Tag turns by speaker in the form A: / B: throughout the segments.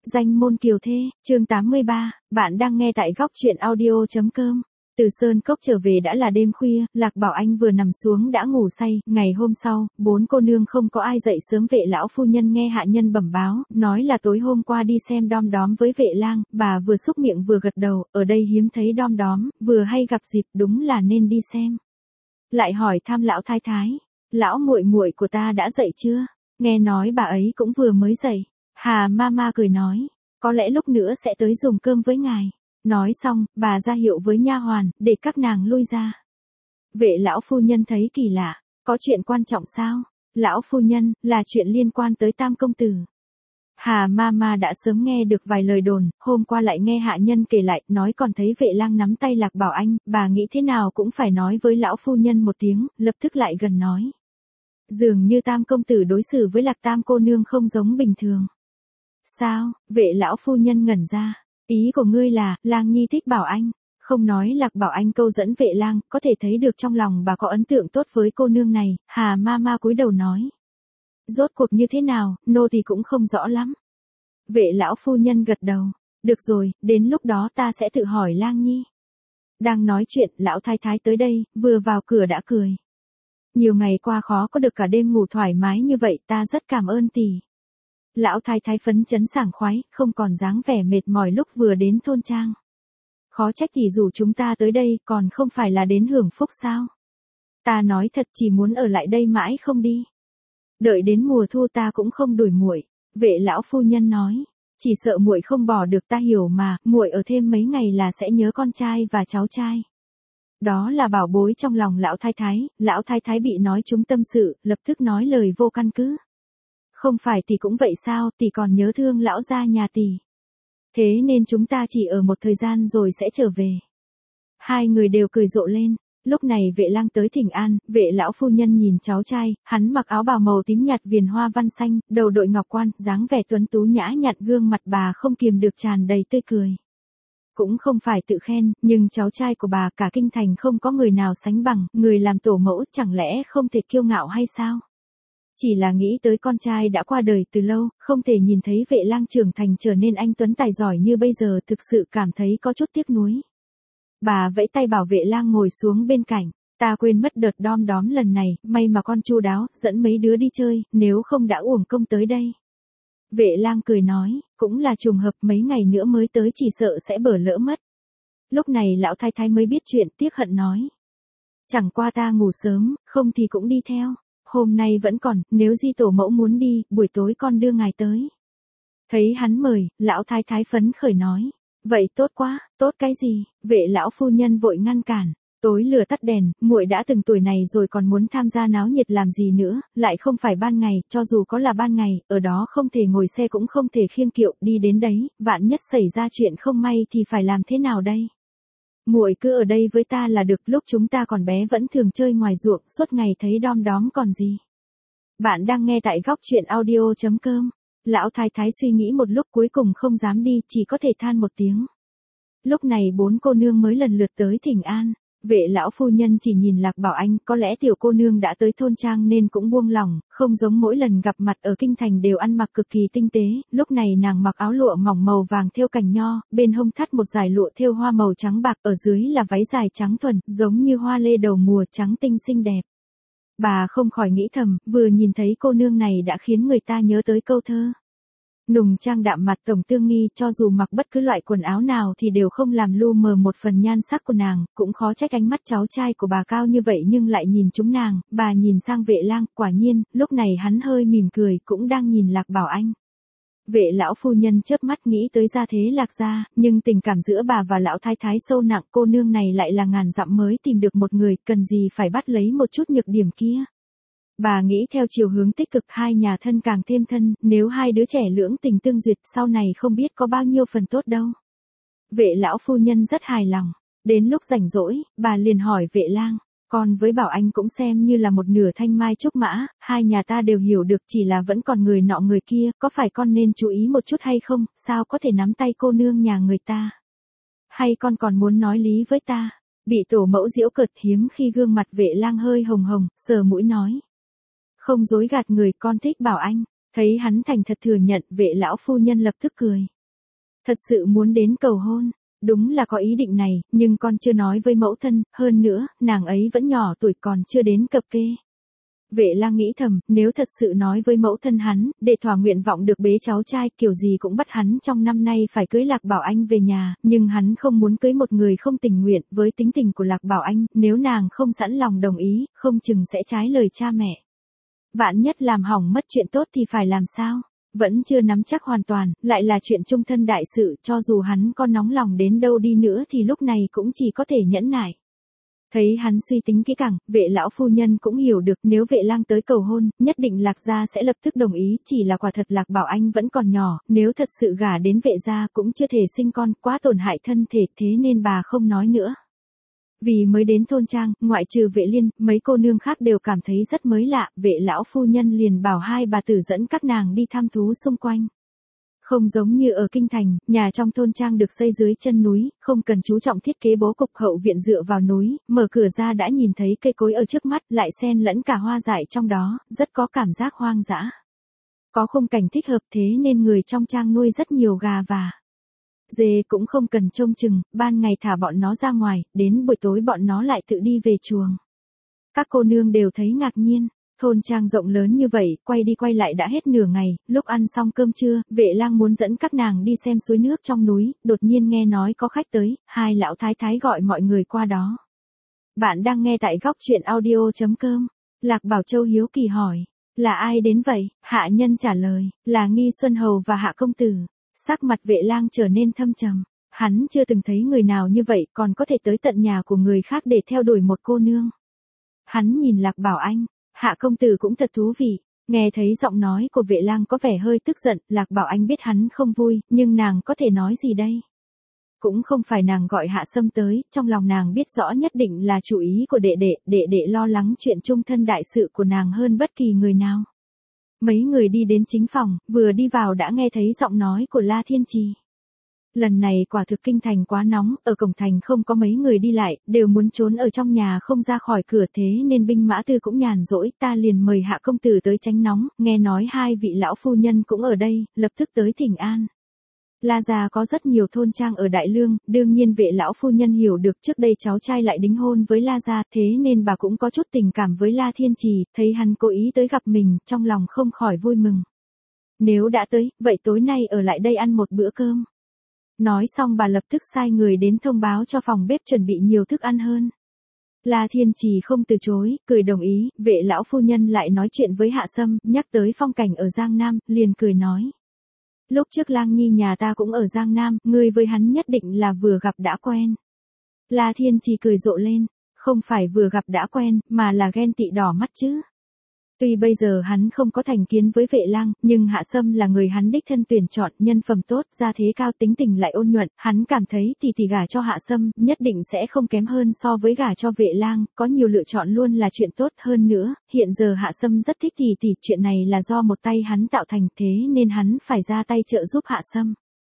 A: Danh môn kiều thê, chương 83, bạn đang nghe tại góc truyện audio.com. Từ Sơn Cốc trở về đã là đêm khuya, Lạc Bảo Anh vừa nằm xuống đã ngủ say. Ngày hôm sau, 4 cô nương không có ai dậy sớm. Vệ lão phu nhân nghe hạ nhân bẩm báo, nói là tối hôm qua đi xem đom đóm với Vệ lang. Bà vừa xúc miệng vừa gật đầu, ở đây hiếm thấy đom đóm, vừa hay gặp dịp, đúng là nên đi xem. Lại hỏi thăm lão thái thái, lão muội muội của ta đã dậy chưa? Nghe nói bà ấy cũng vừa mới dậy. Hà Mama cười nói, có lẽ lúc nữa sẽ tới dùng cơm với ngài. Nói xong, bà ra hiệu với nha hoàn, để các nàng lui ra. Vệ lão phu nhân thấy kỳ lạ, có chuyện quan trọng sao? Lão phu nhân, là chuyện liên quan tới Tam công tử. Hà Mama đã sớm nghe được vài lời đồn, hôm qua lại nghe hạ nhân kể lại, nói còn thấy Vệ lang nắm tay Lạc Bảo Anh, bà nghĩ thế nào cũng phải nói với lão phu nhân một tiếng, lập tức lại gần nói. Dường như Tam công tử đối xử với Lạc Tam cô nương không giống bình thường. Sao? Vệ lão phu nhân ngẩn ra. Ý của ngươi là, lang nhi thích Bảo Anh. Không nói Lạc Bảo Anh câu dẫn Vệ lang, có thể thấy được trong lòng bà có ấn tượng tốt với cô nương này. Hà Mama cúi đầu nói. Rốt cuộc như thế nào, nô thì cũng không rõ lắm. Vệ lão phu nhân gật đầu. Được rồi, đến lúc đó ta sẽ tự hỏi lang nhi. Đang nói chuyện, lão thái thái tới đây, vừa vào cửa đã cười. Nhiều ngày qua khó có được cả đêm ngủ thoải mái như vậy, ta rất cảm ơn tỷ. Lão thái thái phấn chấn sảng khoái, không còn dáng vẻ mệt mỏi lúc vừa đến thôn trang. Khó trách tỷ rủ chúng ta tới đây, còn không phải là đến hưởng phúc sao? Ta nói thật, chỉ muốn ở lại đây mãi không đi. Đợi đến mùa thu ta cũng không đuổi muội. Vệ lão phu nhân nói, chỉ sợ muội không bỏ được, ta hiểu mà, muội ở thêm mấy ngày là sẽ nhớ con trai và cháu trai. Đó là bảo bối trong lòng lão thái thái bị nói trúng tâm sự, lập tức nói lời vô căn cứ. Không phải tỷ cũng vậy sao, tỷ còn nhớ thương lão gia nhà tỷ. Thế nên chúng ta chỉ ở một thời gian rồi sẽ trở về. Hai người đều cười rộ lên. Lúc này Vệ lang tới thỉnh an, Vệ lão phu nhân nhìn cháu trai, hắn mặc áo bào màu tím nhạt viền hoa văn xanh, đầu đội ngọc quan, dáng vẻ tuấn tú nhã nhặn, gương mặt bà không kiềm được tràn đầy tươi cười. Cũng không phải tự khen, nhưng cháu trai của bà cả kinh thành không có người nào sánh bằng, người làm tổ mẫu chẳng lẽ không thể kiêu ngạo hay sao? Chỉ là nghĩ tới con trai đã qua đời từ lâu, không thể nhìn thấy Vệ lang trưởng thành trở nên anh tuấn tài giỏi như bây giờ, thực sự cảm thấy có chút tiếc nuối. Bà vẫy tay bảo Vệ lang ngồi xuống bên cạnh, ta quên mất đợt đom đóm lần này, may mà con chu đáo, dẫn mấy đứa đi chơi, nếu không đã uổng công tới đây. Vệ lang cười nói, cũng là trùng hợp, mấy ngày nữa mới tới chỉ sợ sẽ bở lỡ mất. Lúc này lão thái thái mới biết chuyện, tiếc hận nói. Chẳng qua ta ngủ sớm, không thì cũng đi theo. Hôm nay vẫn còn, nếu di tổ mẫu muốn đi, buổi tối con đưa ngài tới. Thấy hắn mời, lão thái thái phấn khởi nói. Vậy tốt quá, tốt cái gì? Vệ lão phu nhân vội ngăn cản. Tối lửa tắt đèn, muội đã từng tuổi này rồi còn muốn tham gia náo nhiệt làm gì nữa, lại không phải ban ngày, cho dù có là ban ngày, ở đó không thể ngồi xe cũng không thể khiêng kiệu, đi đến đấy, vạn nhất xảy ra chuyện không may thì phải làm thế nào đây? Muội cứ ở đây với ta là được, lúc chúng ta còn bé vẫn thường chơi ngoài ruộng, suốt ngày thấy đom đóm còn gì. Bạn đang nghe tại góc truyện audio.com. Lão thái thái suy nghĩ một lúc cuối cùng không dám đi, chỉ có thể than một tiếng. Lúc này 4 cô nương mới lần lượt tới thỉnh an. Vệ lão phu nhân chỉ nhìn Lạc Bảo Anh, có lẽ tiểu cô nương đã tới thôn trang nên cũng buông lòng, không giống mỗi lần gặp mặt ở kinh thành đều ăn mặc cực kỳ tinh tế, lúc này nàng mặc áo lụa mỏng màu vàng thêu cành nho, bên hông thắt một dải lụa thêu hoa màu trắng bạc, ở dưới là váy dài trắng thuần, giống như hoa lê đầu mùa, trắng tinh xinh đẹp. Bà không khỏi nghĩ thầm, vừa nhìn thấy cô nương này đã khiến người ta nhớ tới câu thơ. Nùng trang đạm mặt tổng tương nghi, cho dù mặc bất cứ loại quần áo nào thì đều không làm lu mờ một phần nhan sắc của nàng, cũng khó trách ánh mắt cháu trai của bà cao như vậy nhưng lại nhìn chúng nàng. Bà nhìn sang Vệ lang, quả nhiên, lúc này hắn hơi mỉm cười, cũng đang nhìn Lạc Bảo Anh. Vệ lão phu nhân chớp mắt nghĩ tới gia thế Lạc gia, nhưng tình cảm giữa bà và lão thái thái sâu nặng, cô nương này lại là ngàn dặm mới tìm được một người, cần gì phải bắt lấy một chút nhược điểm kia. Bà nghĩ theo chiều hướng tích cực, hai nhà thân càng thêm thân, nếu hai đứa trẻ lưỡng tình tương duyệt sau này không biết có bao nhiêu phần tốt đâu. Vệ lão phu nhân rất hài lòng. Đến lúc rảnh rỗi, bà liền hỏi Vệ lang, con với Bảo Anh cũng xem như là một nửa thanh mai trúc mã, hai nhà ta đều hiểu được, chỉ là vẫn còn người nọ người kia, có phải con nên chú ý một chút hay không, sao có thể nắm tay cô nương nhà người ta? Hay con còn muốn nói lý với ta? Bị tổ mẫu giễu cợt, hiếm khi gương mặt Vệ lang hơi hồng hồng, sờ mũi nói. Không dối gạt người, con thích Bảo Anh. Thấy hắn thành thật thừa nhận, Vệ lão phu nhân lập tức cười. Thật sự muốn đến cầu hôn. Đúng là có ý định này, nhưng con chưa nói với mẫu thân, hơn nữa, nàng ấy vẫn nhỏ tuổi còn chưa đến cập kê. Vệ Lang nghĩ thầm, nếu thật sự nói với mẫu thân hắn, để thỏa nguyện vọng được bế cháu trai, kiểu gì cũng bắt hắn trong năm nay phải cưới Lạc Bảo Anh về nhà, nhưng hắn không muốn cưới một người không tình nguyện, với tính tình của Lạc Bảo Anh, nếu nàng không sẵn lòng đồng ý, không chừng sẽ trái lời cha mẹ. Vạn nhất làm hỏng mất chuyện tốt thì phải làm sao? Vẫn chưa nắm chắc hoàn toàn, lại là chuyện chung thân đại sự, cho dù hắn có nóng lòng đến đâu đi nữa thì lúc này cũng chỉ có thể nhẫn nại. Thấy hắn suy tính kỹ càng, Vệ lão phu nhân cũng hiểu được nếu Vệ Lang tới cầu hôn, nhất định Lạc gia sẽ lập tức đồng ý, chỉ là quả thật Lạc Bảo Anh vẫn còn nhỏ, nếu thật sự gả đến Vệ gia cũng chưa thể sinh con, quá tổn hại thân thể, thế nên bà không nói nữa. Vì mới đến thôn trang, ngoại trừ Vệ Liên, mấy cô nương khác đều cảm thấy rất mới lạ, Vệ lão phu nhân liền bảo hai bà tử dẫn các nàng đi thăm thú xung quanh. Không giống như ở kinh thành, nhà trong thôn trang được xây dưới chân núi, không cần chú trọng thiết kế bố cục, hậu viện dựa vào núi, mở cửa ra đã nhìn thấy cây cối ở trước mắt, lại xen lẫn cả hoa dại trong đó, rất có cảm giác hoang dã. Có khung cảnh thích hợp, thế nên người trong trang nuôi rất nhiều gà và dê, cũng không cần trông chừng, ban ngày thả bọn nó ra ngoài, đến buổi tối bọn nó lại tự đi về chuồng. Các cô nương đều thấy ngạc nhiên. Thôn trang rộng lớn như vậy, quay đi quay lại đã hết nửa ngày, lúc ăn xong cơm trưa, Vệ Lang muốn dẫn các nàng đi xem suối nước trong núi, đột nhiên nghe nói có khách tới, hai lão thái thái gọi mọi người qua đó. Bạn đang nghe tại góc truyện audio.com. Lạc Bảo Châu hiếu kỳ hỏi, là ai đến vậy? Hạ nhân trả lời, là Nghi Xuân Hầu và Hạ công tử. Sắc mặt Vệ Lang trở nên thâm trầm, hắn chưa từng thấy người nào như vậy, còn có thể tới tận nhà của người khác để theo đuổi một cô nương. Hắn nhìn Lạc Bảo Anh. Hạ công tử cũng thật thú vị, nghe thấy giọng nói của Vệ Lang có vẻ hơi tức giận, Lạc Bảo Anh biết hắn không vui, nhưng nàng có thể nói gì đây? Cũng không phải nàng gọi Hạ Sâm tới, trong lòng nàng biết rõ nhất định là chủ ý của đệ đệ lo lắng chuyện chung thân đại sự của nàng hơn bất kỳ người nào. Mấy người đi đến chính phòng, vừa đi vào đã nghe thấy giọng nói của La Thiên Trì. Lần này quả thực kinh thành quá nóng, ở cổng thành không có mấy người đi lại, đều muốn trốn ở trong nhà không ra khỏi cửa, thế nên binh mã tư cũng nhàn rỗi, ta liền mời Hạ công tử tới tránh nóng, nghe nói hai vị lão phu nhân cũng ở đây, lập tức tới thỉnh an. La gia có rất nhiều thôn trang ở Đại Lương, đương nhiên Vệ lão phu nhân hiểu được trước đây cháu trai lại đính hôn với La gia, thế nên bà cũng có chút tình cảm với La Thiên Trì, thấy hắn cố ý tới gặp mình, trong lòng không khỏi vui mừng. Nếu đã tới, vậy tối nay ở lại đây ăn một bữa cơm. Nói xong bà lập tức sai người đến thông báo cho phòng bếp chuẩn bị nhiều thức ăn hơn. La Thiên Trì không từ chối, cười đồng ý, Vệ lão phu nhân lại nói chuyện với Hạ Sâm, nhắc tới phong cảnh ở Giang Nam, liền cười nói. Lúc trước Lang Nhi nhà ta cũng ở Giang Nam, ngươi với hắn nhất định là vừa gặp đã quen. La Thiên Trì cười rộ lên, không phải vừa gặp đã quen, mà là ghen tị đỏ mắt chứ. Tuy bây giờ hắn không có thành kiến với Vệ Lang, nhưng Hạ Sâm là người hắn đích thân tuyển chọn, nhân phẩm tốt, gia thế cao, tính tình lại ôn nhuận, hắn cảm thấy tỷ gả cho Hạ Sâm, nhất định sẽ không kém hơn so với gả cho Vệ Lang, có nhiều lựa chọn luôn là chuyện tốt hơn nữa, hiện giờ Hạ Sâm rất thích tỷ, chuyện này là do một tay hắn tạo thành, thế nên hắn phải ra tay trợ giúp Hạ Sâm.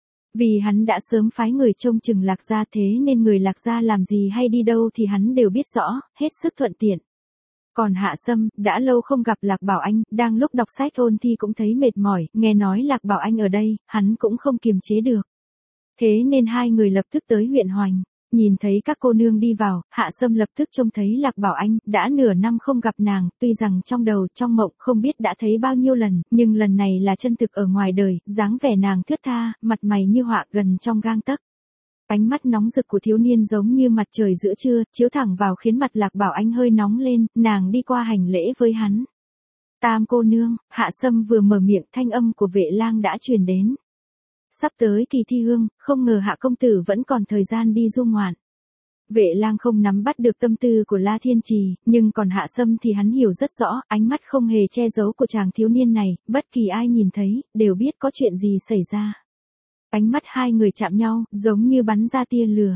A: Vì hắn đã sớm phái người trông chừng Lạc gia, thế nên người Lạc gia làm gì hay đi đâu thì hắn đều biết rõ, hết sức thuận tiện. Còn Hạ Sâm, đã lâu không gặp Lạc Bảo Anh, đang lúc đọc sách ôn thi cũng thấy mệt mỏi, nghe nói Lạc Bảo Anh ở đây, hắn cũng không kiềm chế được. Thế nên hai người lập tức tới huyện Hoành, nhìn thấy các cô nương đi vào, Hạ Sâm lập tức trông thấy Lạc Bảo Anh, đã nửa năm không gặp nàng, tuy rằng trong đầu, trong mộng không biết đã thấy bao nhiêu lần, nhưng lần này là chân thực ở ngoài đời, dáng vẻ nàng thướt tha, mặt mày như họa gần trong gang tấc. Ánh mắt nóng rực của thiếu niên giống như mặt trời giữa trưa, chiếu thẳng vào khiến mặt Lạc Bảo Anh hơi nóng lên, nàng đi qua hành lễ với hắn. Tam cô nương, Hạ Sâm vừa mở miệng, thanh âm của Vệ Lang đã truyền đến. Sắp tới kỳ thi hương, không ngờ Hạ công tử vẫn còn thời gian đi du ngoạn. Vệ Lang không nắm bắt được tâm tư của La Thiên Trì, nhưng còn Hạ Sâm thì hắn hiểu rất rõ, ánh mắt không hề che giấu của chàng thiếu niên này, bất kỳ ai nhìn thấy, đều biết có chuyện gì xảy ra. Ánh mắt hai người chạm nhau, giống như bắn ra tia lửa.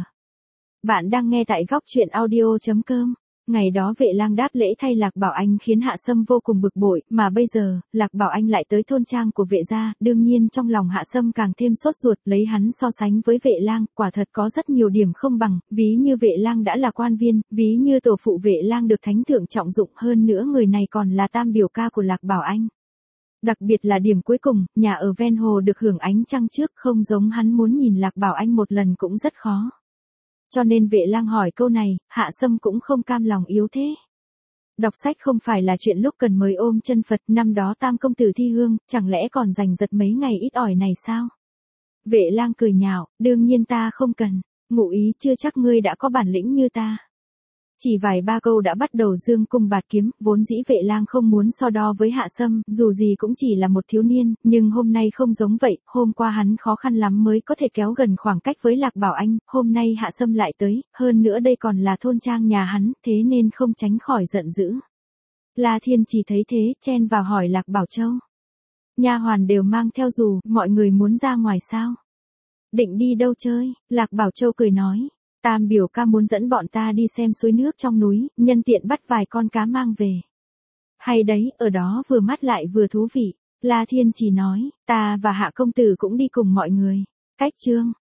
A: Bạn đang nghe tại góc truyện audio.com. Ngày đó Vệ Lang đáp lễ thay Lạc Bảo Anh khiến Hạ Sâm vô cùng bực bội, mà bây giờ, Lạc Bảo Anh lại tới thôn trang của Vệ gia, đương nhiên trong lòng Hạ Sâm càng thêm sốt ruột, lấy hắn so sánh với Vệ Lang, quả thật có rất nhiều điểm không bằng, ví như Vệ Lang đã là quan viên, ví như tổ phụ Vệ Lang được thánh thượng trọng dụng, hơn nữa người này còn là tam biểu ca của Lạc Bảo Anh. Đặc biệt là điểm cuối cùng, nhà ở ven hồ được hưởng ánh trăng trước, không giống hắn muốn nhìn Lạc Bảo Anh một lần cũng rất khó. Cho nên Vệ Lang hỏi câu này, Hạ Sâm cũng không cam lòng yếu thế. Đọc sách không phải là chuyện lúc cần mới ôm chân Phật, năm đó Tam công tử thi hương, chẳng lẽ còn dành giật mấy ngày ít ỏi này sao? Vệ Lang cười nhạo, đương nhiên ta không cần, Ngụ Ý chưa chắc ngươi đã có bản lĩnh như ta. Chỉ vài ba câu đã bắt đầu dương cung bạt kiếm, vốn dĩ Vệ Lang không muốn so đo với Hạ Sâm, dù gì cũng chỉ là một thiếu niên, nhưng hôm nay không giống vậy, hôm qua hắn khó khăn lắm mới có thể kéo gần khoảng cách với Lạc Bảo Anh, hôm nay Hạ Sâm lại tới, hơn nữa đây còn là thôn trang nhà hắn, thế nên không tránh khỏi giận dữ. La Thiên chỉ thấy thế, chen vào hỏi Lạc Bảo Châu. Nha hoàn đều mang theo dù, mọi người muốn ra ngoài sao? Định đi đâu chơi? Lạc Bảo Châu cười nói. Tam biểu ca muốn dẫn bọn ta đi xem suối nước trong núi, nhân tiện bắt vài con cá mang về. Hay đấy, ở đó vừa mát lại vừa thú vị. La Thiên chỉ nói, ta và Hạ công tử cũng đi cùng mọi người. Cách chương